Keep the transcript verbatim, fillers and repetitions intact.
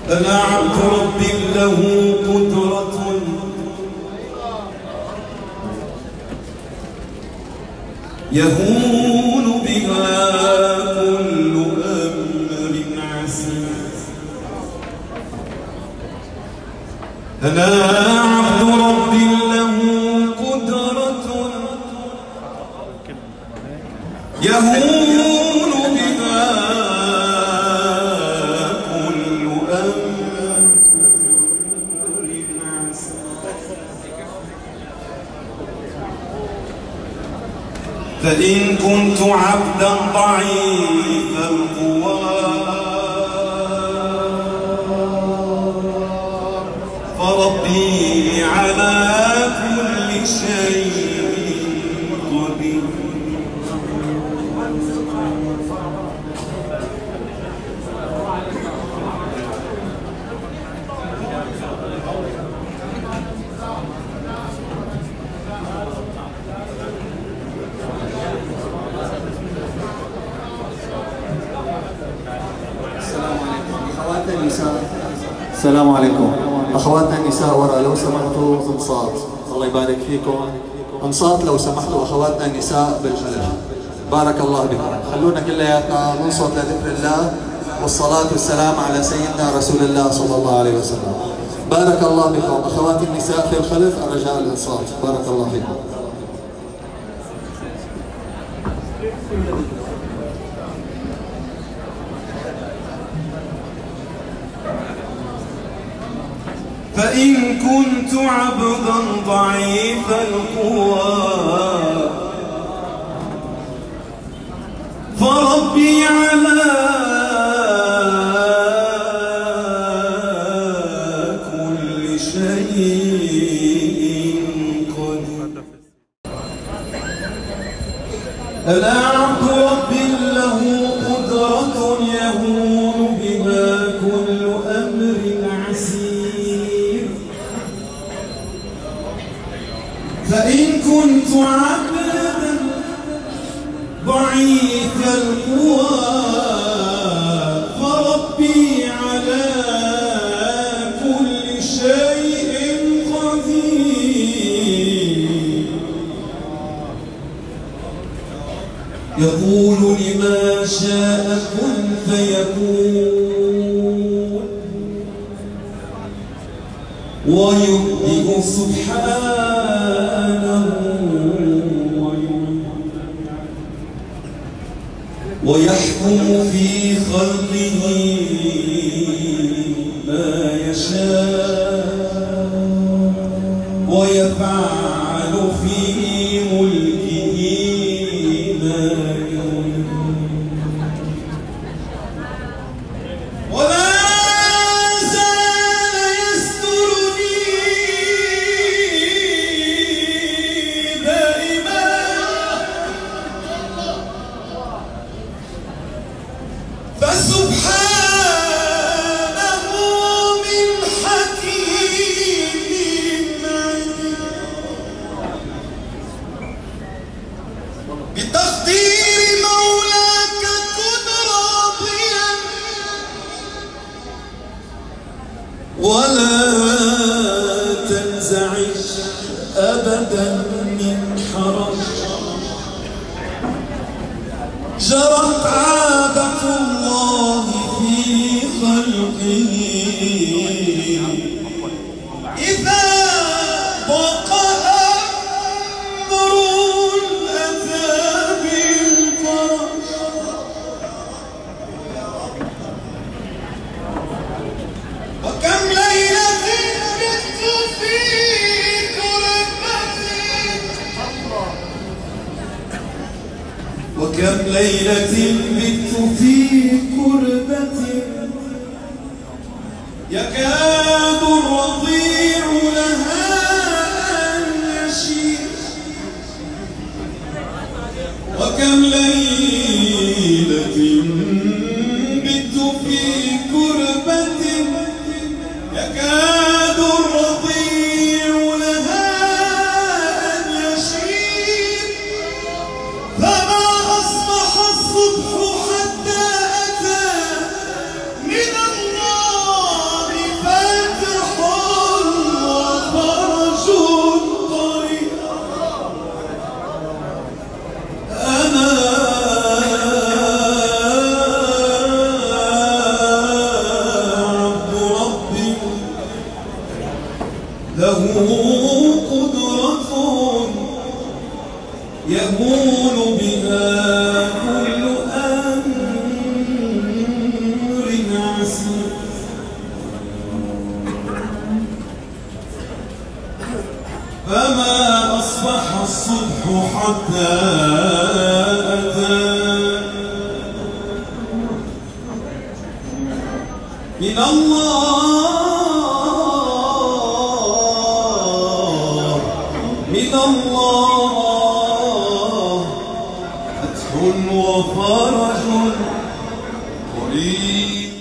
أنا عبد رب له قدرة يهون بها كل أمر عسير. أنا عبد رب له قدرة يهون بها كل أمر عسير. فإن كنت عبدا ضعيف القوى فربي على كل شيء قدير. السلام عليكم اخواتنا النساء وراء، لو سمحتوا انصات، الله يبارك فيكم، انصات لو سمحتوا اخواتنا النساء بالخلف، بارك الله بكم. خلونا كلياتنا ننصت لذكر الله والصلاه والسلام على سيدنا رسول الله صلى الله عليه وسلم. بارك الله بكم. اخواتي النساء في الخلف الرجاء الانصات، بارك الله فيكم. فإن كنت عبدا ضعيف القوى فربي على كل شيء قدير. أنا عبد رب له قدرة يهون بها كل أمر عسير. فإن كنت عبدا ضعيف القوى فربي على كل شيء قدير. يقول لما شاء كن فيكون ويبدئ سبحانه ويحكم في خلقه ما يشاء ويفعل في ملكه ما يريد. ولا زال يسترني دائما فسبحانه من حكيم عليم. بتقدير مولاك كن راضيا ولا تنزعج أبدا من حرج. جرت عادة الله في خلقه إذا ضاق أمر أتى بالفرج. وكم ليلة بت في كربتي وكم ليلة بت في كربة يكاد الرضيع لها أن يشير. وكم ليلة بت في كربة يكاد الرضيع لها أن يشير. فما أصبح الصبح حتى أتى من الله له قدرة يهون بها كل أمر عسير. فما أصبح الصبح حتى أتى من الله من الله فتح وفرج قريب.